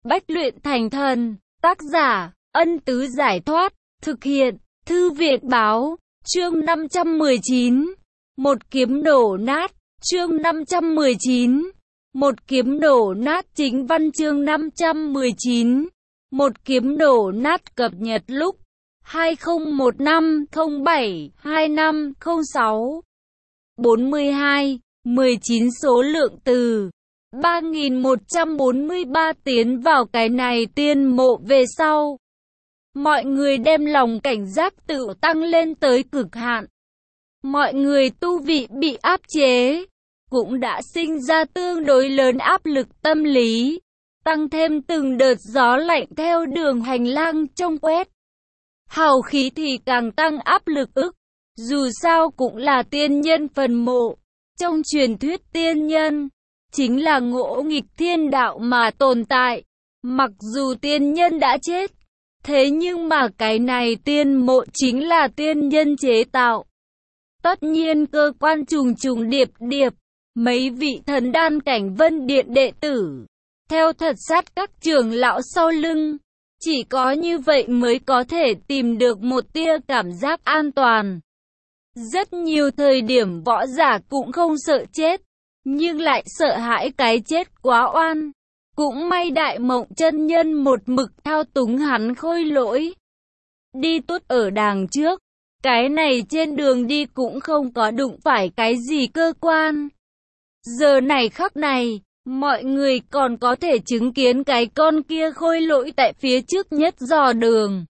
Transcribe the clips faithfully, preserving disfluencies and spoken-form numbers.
Bách luyện thành thần. Tác giả, Ân Tứ Giải Thoát. Thực hiện, Thư viện Báo. Chương năm trăm mười chín. Một kiếm đổ nát. Chương năm trăm mười chín. Một kiếm đổ nát. Chính văn chương năm trăm mười chín. Một kiếm đổ nát cập nhật lúc hai không một năm không bảy hai năm không sáu. bốn mươi hai, mười chín số lượng từ ba nghìn một trăm bốn mươi ba tiến vào cái này tiên mộ về sau. Mọi người đem lòng cảnh giác tự tăng lên tới cực hạn. Mọi người tu vị bị áp chế, cũng đã sinh ra tương đối lớn áp lực tâm lý. Tăng thêm từng đợt gió lạnh theo đường hành lang trong quét. Hào khí thì càng tăng áp lực ức. Dù sao cũng là tiên nhân phần mộ. Trong truyền thuyết tiên nhân chính là ngỗ nghịch thiên đạo mà tồn tại. Mặc dù tiên nhân đã chết, thế nhưng mà cái này tiên mộ chính là tiên nhân chế tạo. Tất nhiên cơ quan trùng trùng điệp điệp, mấy vị thần đan cảnh Vân Điện đệ tử theo thật sát các trưởng lão sau lưng. Chỉ có như vậy mới có thể tìm được một tia cảm giác an toàn. Rất nhiều thời điểm võ giả cũng không sợ chết, nhưng lại sợ hãi cái chết quá oan. Cũng may Đại Mộng chân nhân một mực thao túng hắn Khôi Lỗi đi tốt ở đằng trước. Cái này trên đường đi cũng không có đụng phải cái gì cơ quan. Giờ này khắc này, mọi người còn có thể chứng kiến cái con kia Khôi Lỗi tại phía trước nhất dò đường.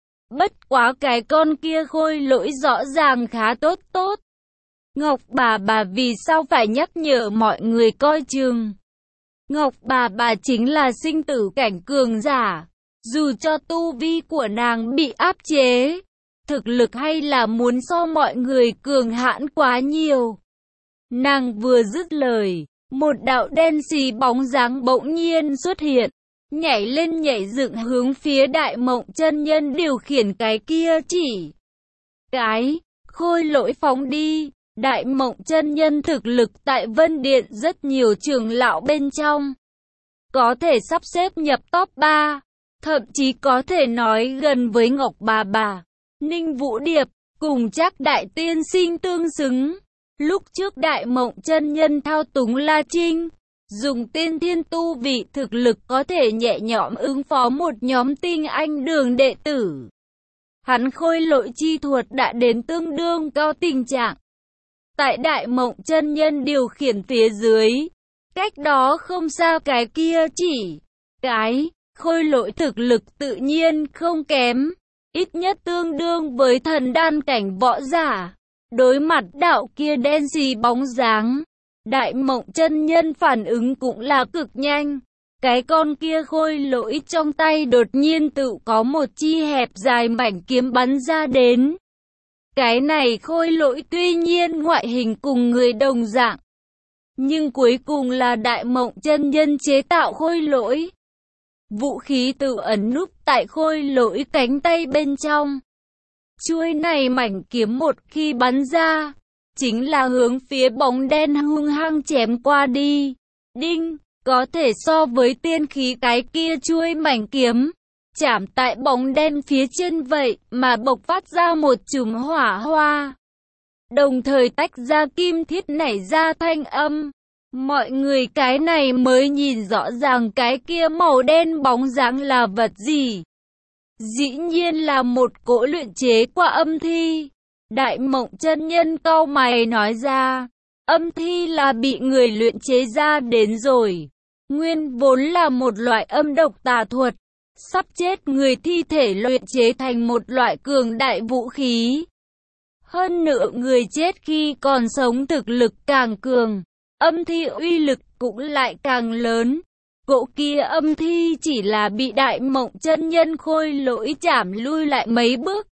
Bất quá cái con kia Khôi Lỗi rõ ràng khá tốt tốt. Ngọc bà bà vì sao phải nhắc nhở mọi người coi chừng. Ngọc bà bà chính là sinh tử cảnh cường giả. Dù cho tu vi của nàng bị áp chế, thực lực hay là muốn so mọi người cường hãn quá nhiều. Nàng vừa dứt lời, một đạo đen xì bóng dáng bỗng nhiên xuất hiện, nhảy lên nhảy dựng hướng phía Đại Mộng chân nhân điều khiển cái kia chỉ. Cái, Khôi Lỗi phóng đi. Đại Mộng chân nhân thực lực tại Vân Điện rất nhiều trưởng lão bên trong. Có thể sắp xếp nhập top ba, thậm chí có thể nói gần với Ngọc bà bà, Ninh Vũ Điệp, cùng chắc Đại Tiên Sinh tương xứng. Lúc trước Đại Mộng chân nhân thao túng La Trinh, dùng tiên thiên tu vị thực lực có thể nhẹ nhõm ứng phó một nhóm tinh anh đường đệ tử. Hắn Khôi Lỗi chi thuật đã đến tương đương cao tình trạng. Tại Đại Mộng chân nhân điều khiển phía dưới, cách đó không xa cái kia chỉ. Cái, Khôi Lỗi thực lực tự nhiên không kém, ít nhất tương đương với thần đan cảnh võ giả. Đối mặt đạo kia đen xì bóng dáng, Đại Mộng chân nhân phản ứng cũng là cực nhanh. Cái con kia Khôi Lỗi trong tay đột nhiên tự có một chi hẹp dài mảnh kiếm bắn ra đến. Cái này Khôi Lỗi tuy nhiên ngoại hình cùng người đồng dạng, nhưng cuối cùng là Đại Mộng chân nhân chế tạo Khôi Lỗi. Vũ khí tự ẩn núp tại Khôi Lỗi cánh tay bên trong. Chuôi này mảnh kiếm một khi bắn ra, chính là hướng phía bóng đen hung hăng chém qua đi. Đinh, có thể so với tiên khí cái kia chuôi mảnh kiếm, chạm tại bóng đen phía trên vậy mà bộc phát ra một chùm hỏa hoa. Đồng thời tách ra kim thiết nảy ra thanh âm. Mọi người cái này mới nhìn rõ ràng cái kia màu đen bóng dáng là vật gì. Dĩ nhiên là một cỗ luyện chế qua âm thi. Đại Mộng chân nhân cau mày nói ra, âm thi là bị người luyện chế ra đến rồi. Nguyên vốn là một loại âm độc tà thuật, sắp chết người thi thể luyện chế thành một loại cường đại vũ khí. Hơn nữa người chết khi còn sống thực lực càng cường, âm thi uy lực cũng lại càng lớn. Cỗ kia âm thi chỉ là bị Đại Mộng chân nhân Khôi Lỗi chảm lui lại mấy bước.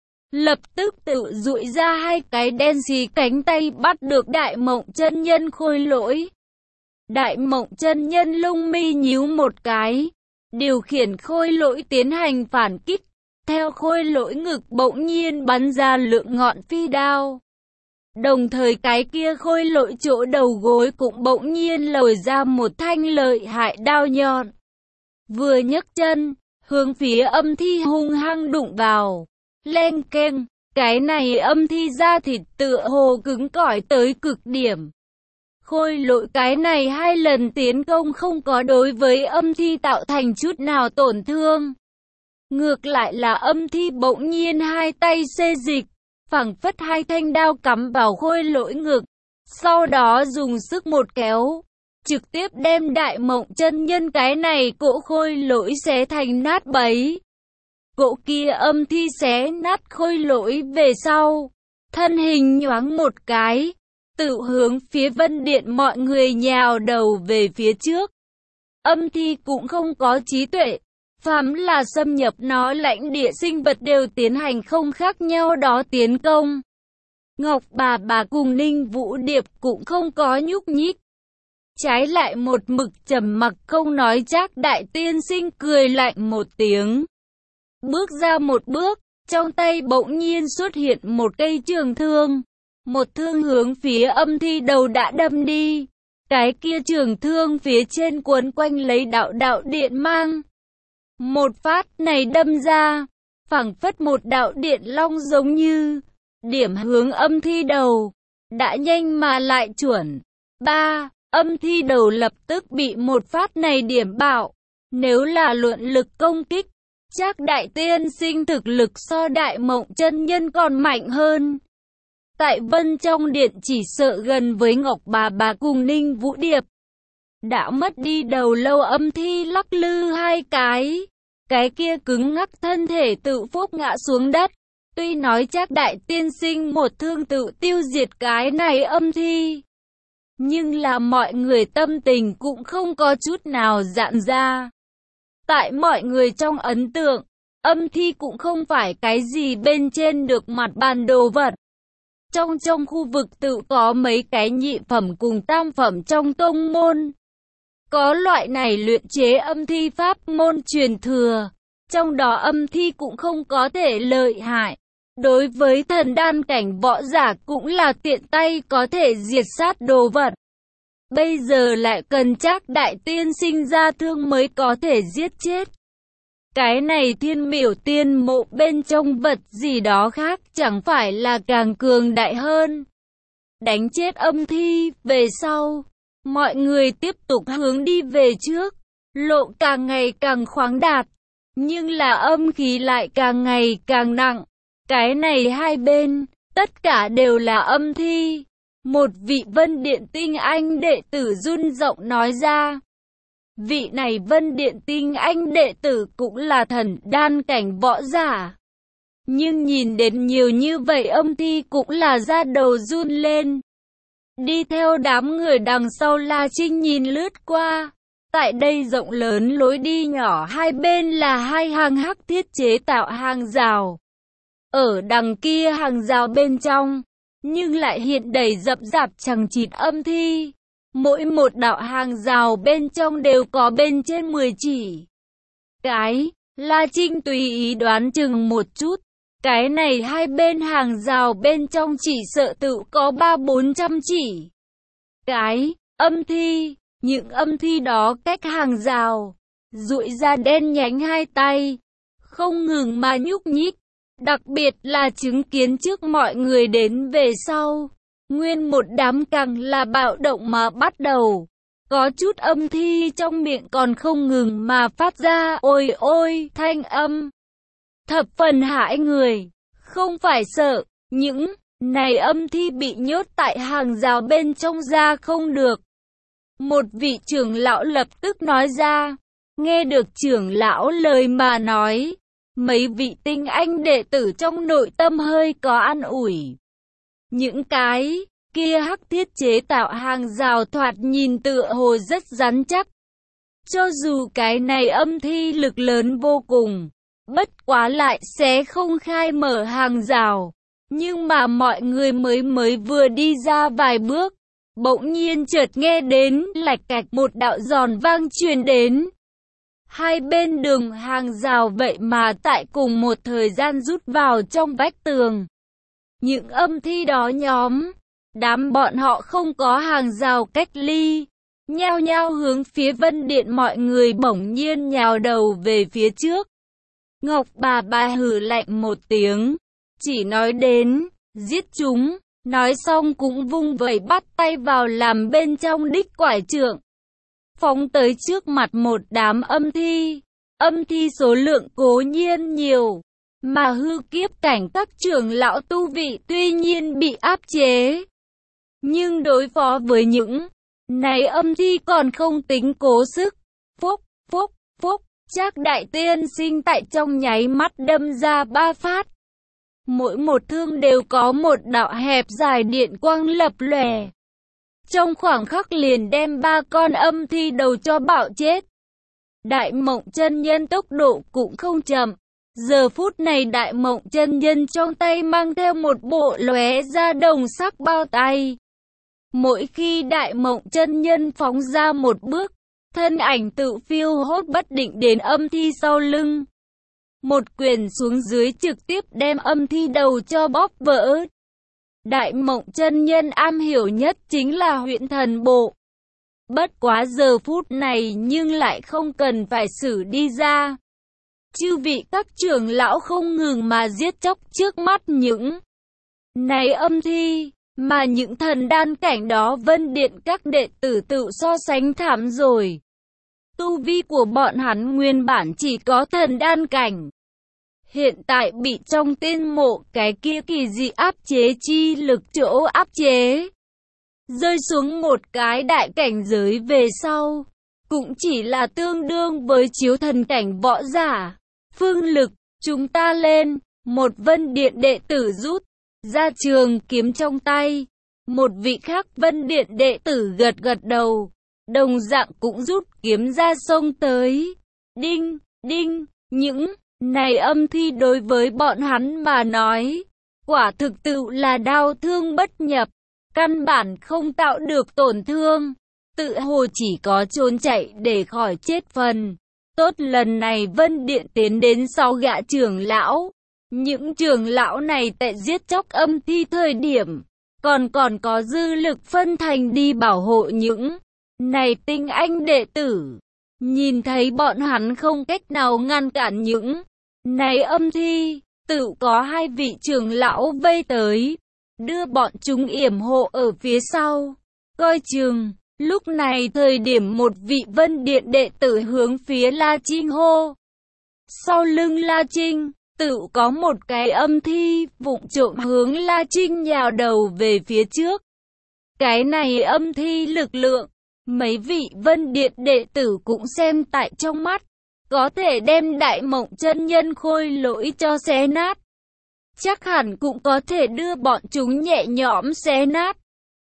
Lập tức tự dụi ra hai cái đen xì cánh tay bắt được Đại Mộng chân nhân Khôi Lỗi. Đại Mộng chân nhân lông mi nhíu một cái, điều khiển Khôi Lỗi tiến hành phản kích. Theo Khôi Lỗi ngực bỗng nhiên bắn ra lượng ngọn phi đao. Đồng thời cái kia Khôi Lỗi chỗ đầu gối cũng bỗng nhiên lồi ra một thanh lợi hại đao nhọn. vừa nhấc chân, hướng phía âm thi hung hăng đụng vào. Leng keng, cái này âm thi da thịt tựa hồ cứng cỏi tới cực điểm. Khôi lỗi cái này hai lần tiến công không có đối với âm thi tạo thành chút nào tổn thương. Ngược lại là âm thi bỗng nhiên hai tay xê dịch, phảng phất hai thanh đao cắm vào khôi lỗi ngực, sau đó dùng sức một kéo, trực tiếp đem Đại Mộng chân nhân cái này cỗ khôi lỗi xé thành nát bấy. Cỗ kia âm thi xé nát khôi lỗi về sau, thân hình nhoáng một cái, tự hướng phía Vân Điện mọi người nhào đầu về phía trước. Âm thi cũng không có trí tuệ, phàm là xâm nhập nó lãnh địa sinh vật đều tiến hành không khác nhau đó tiến công. Ngọc bà bà cùng Ninh Vũ Điệp cũng không có nhúc nhích. Trái lại một mực trầm mặc không nói. Trác Đại Tiên Sinh cười lạnh một tiếng, bước ra một bước, trong tay bỗng nhiên xuất hiện một cây trường thương. Một thương hướng phía âm thi đầu đã đâm đi. Cái kia trường thương phía trên quấn quanh lấy đạo đạo điện mang. Một phát này đâm ra, phảng phất một đạo điện long giống như, điểm hướng âm thi đầu, đã nhanh mà lại chuẩn. Ba, âm thi đầu lập tức bị một phát này điểm bạo. Nếu là luận lực công kích, Trác Đại Tiên Sinh thực lực so Đại Mộng chân nhân còn mạnh hơn. Tại Vân trong điện chỉ sợ gần với Ngọc bà bà cùng Ninh Vũ Điệp. Đã mất đi đầu lâu âm thi lắc lư hai cái. Cái kia cứng ngắc thân thể tự phúc ngã xuống đất. Tuy nói Trác Đại Tiên Sinh một thương tự tiêu diệt cái này âm thi, nhưng là mọi người tâm tình cũng không có chút nào giãn ra. Tại mọi người trong ấn tượng, âm thi cũng không phải cái gì bên trên được mặt bàn đồ vật. Trong trong khu vực tự có mấy cái nhị phẩm cùng tam phẩm trong tông môn. Có loại này luyện chế âm thi pháp môn truyền thừa. Trong đó âm thi cũng không có thể lợi hại. Đối với thần đan cảnh võ giả cũng là tiện tay có thể diệt sát đồ vật. Bây giờ lại cần Trác Đại Tiên Sinh ra thương mới có thể giết chết. Cái này Thiên Miểu Tiên Mộ bên trong vật gì đó khác chẳng phải là càng cường đại hơn. Đánh chết âm thi về sau, mọi người tiếp tục hướng đi về trước, lộ càng ngày càng khoáng đạt, nhưng là âm khí lại càng ngày càng nặng. Cái này hai bên, tất cả đều là âm thi. Một vị Vân Điện tinh anh đệ tử run giọng nói ra. Vị này Vân Điện tinh anh đệ tử cũng là thần đan cảnh võ giả. Nhưng nhìn đến nhiều như vậy âm thi cũng là da đầu run lên. Đi theo đám người đằng sau La Trinh nhìn lướt qua. Tại đây rộng lớn lối đi nhỏ hai bên là hai hàng hắc thiết chế tạo hàng rào. Ở đằng kia hàng rào bên trong, nhưng lại hiện đầy rậm rạp chằng chịt âm thi. Mỗi một đạo hàng rào bên trong đều có bên trên mười chỉ. Cái, La Trinh tùy ý đoán chừng một chút. Cái này hai bên hàng rào bên trong chỉ sợ tự có ba bốn trăm chỉ. Cái, âm thi, những âm thi đó cách hàng rào, duỗi ra đen nhánh hai tay, không ngừng mà nhúc nhích. Đặc biệt là chứng kiến trước mọi người đến về sau, nguyên một đám càng là bạo động mà bắt đầu. Có chút âm thi trong miệng còn không ngừng mà phát ra ôi ôi thanh âm. Thập phần hãi người, không phải sợ, những này âm thi bị nhốt tại hàng rào bên trong ra không được. Một vị trưởng lão lập tức nói ra, nghe được trưởng lão lời mà nói. Mấy vị tinh anh đệ tử trong nội tâm hơi có an ủi. Những cái kia hắc thiết chế tạo hàng rào thoạt nhìn tựa hồ rất rắn chắc. Cho dù cái này âm thi lực lớn vô cùng, bất quá lại sẽ không khai mở hàng rào. Nhưng mà mọi người mới mới vừa đi ra vài bước, bỗng nhiên chợt nghe đến lạch cạch một đạo giòn vang truyền đến. Hai bên đường hàng rào vậy mà tại cùng một thời gian rút vào trong vách tường. Những âm thi đó nhóm, đám bọn họ không có hàng rào cách ly, nhao nhao hướng phía Vân Điện. Mọi người bỗng nhiên nhào đầu về phía trước. Ngọc bà bà hừ lạnh một tiếng, chỉ nói đến, giết chúng, nói xong cũng vung vẩy bắt tay vào làm bên trong đích quải trượng. Phóng tới trước mặt một đám âm thi. Âm thi số lượng cố nhiên nhiều, mà hư kiếp cảnh các trưởng lão tu vị tuy nhiên bị áp chế. Nhưng đối phó với những này âm thi còn không tính cố sức. Phúc, phúc, phúc, Trác đại tiên sinh tại trong nháy mắt đâm ra ba phát. Mỗi một thương đều có một đạo hẹp dài điện quang lập lòe. Trong khoảng khắc liền đem ba con âm thi đầu cho bạo chết. Đại Mộng chân nhân tốc độ cũng không chậm. Giờ phút này Đại Mộng chân nhân trong tay mang theo một bộ lóe ra đồng sắc bao tay. Mỗi khi Đại Mộng chân nhân phóng ra một bước, thân ảnh tự phiêu hốt bất định đến âm thi sau lưng. Một quyền xuống dưới trực tiếp đem âm thi đầu cho bóp vỡ. Đại Mộng chân nhân am hiểu nhất chính là huyễn thần bộ. Bất quá giờ phút này nhưng lại không cần phải xử đi ra. Chư vị các trưởng lão không ngừng mà giết chóc trước mắt những này âm thi, mà những thần đan cảnh đó Vân Điện các đệ tử tự so sánh thảm rồi. Tu vi của bọn hắn nguyên bản chỉ có thần đan cảnh. Hiện tại bị trong tiên mộ cái kia kỳ dị áp chế chi lực chỗ áp chế. Rơi xuống một cái đại cảnh giới về sau, cũng chỉ là tương đương với chiếu thần cảnh võ giả. Phương lực, chúng ta lên, một Vân Điện đệ tử rút ra trường kiếm trong tay. Một vị khác Vân Điện đệ tử gật gật đầu, đồng dạng cũng rút kiếm ra xông tới. Đinh, đinh, những này âm thi đối với bọn hắn mà nói, quả thực tự là đau thương bất nhập, căn bản không tạo được tổn thương, tự hồ chỉ có trốn chạy để khỏi chết phần. Tốt, lần này Vân Điện tiến đến sáu gã trưởng lão. Những trưởng lão này tại giết chóc âm thi thời điểm, còn còn có dư lực phân thành đi bảo hộ những này tinh anh đệ tử. Nhìn thấy bọn hắn không cách nào ngăn cản những này âm thi, tự có hai vị trưởng lão vây tới, đưa bọn chúng yểm hộ ở phía sau. Coi chừng, lúc này thời điểm một vị Vân Điện đệ tử hướng phía La Trinh hô. Sau lưng La Trinh, tự có một cái âm thi vụng trộm hướng La Trinh nhào đầu về phía trước. Cái này âm thi lực lượng, mấy vị Vân Điện đệ tử cũng xem tại trong mắt, có thể đem Đại Mộng chân nhân khôi lỗi cho xé nát. Chắc hẳn cũng có thể đưa bọn chúng nhẹ nhõm xé nát.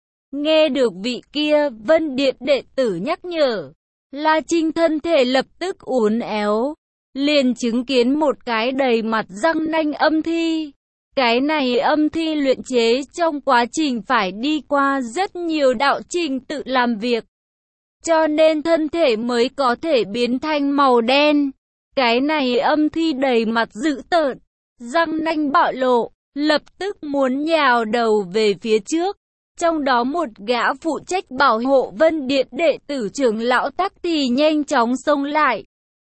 Nghe được vị kia Vân Điện đệ tử nhắc nhở, La Trinh thân thể lập tức uốn éo, liền chứng kiến một cái đầy mặt răng nanh âm thi. Cái này âm thi luyện chế trong quá trình phải đi qua rất nhiều đạo trình tự làm việc, cho nên thân thể mới có thể biến thành màu đen. Cái này âm thi đầy mặt dữ tợn, răng nanh bạo lộ, lập tức muốn nhào đầu về phía trước. Trong đó một gã phụ trách bảo hộ Vân Điện đệ tử trưởng lão Tắc thì nhanh chóng xông lại,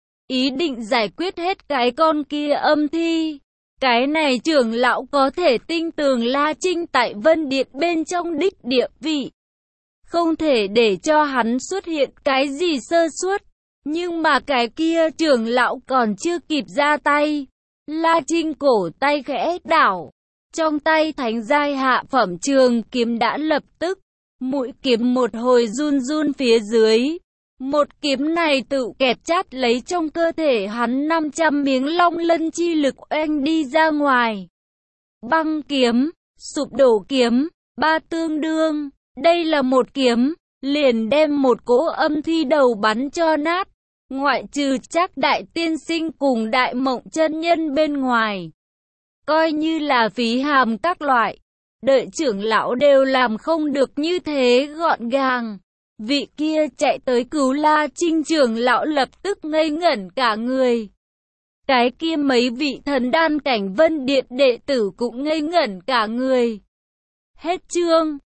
ý định giải quyết hết cái con kia âm thi. Cái này trưởng lão có thể tin tưởng La Trinh tại Vân Điện bên trong đích địa vị, không thể để cho hắn xuất hiện cái gì sơ suất. Nhưng mà cái kia trưởng lão còn chưa kịp ra tay, La Trinh cổ tay khẽ đảo, trong tay thánh giai hạ phẩm trường kiếm đã lập tức, mũi kiếm một hồi run run phía dưới. Một kiếm này tự kẹp chát lấy trong cơ thể hắn năm trăm miếng long lân chi lực oanh đi ra ngoài. Băng kiếm, sụp đổ kiếm, ba tương đương, đây là một kiếm, liền đem một cỗ âm thi đầu bắn cho nát. Ngoại trừ Trác đại tiên sinh cùng Đại Mộng chân nhân bên ngoài, coi như là phí hàm các loại, đợi trưởng lão đều làm không được như thế gọn gàng. Vị kia chạy tới cứu La Trinh trưởng lão lập tức ngây ngẩn cả người. Cái kia mấy vị thần đan cảnh Vân Điện đệ tử cũng ngây ngẩn cả người. Hết chương.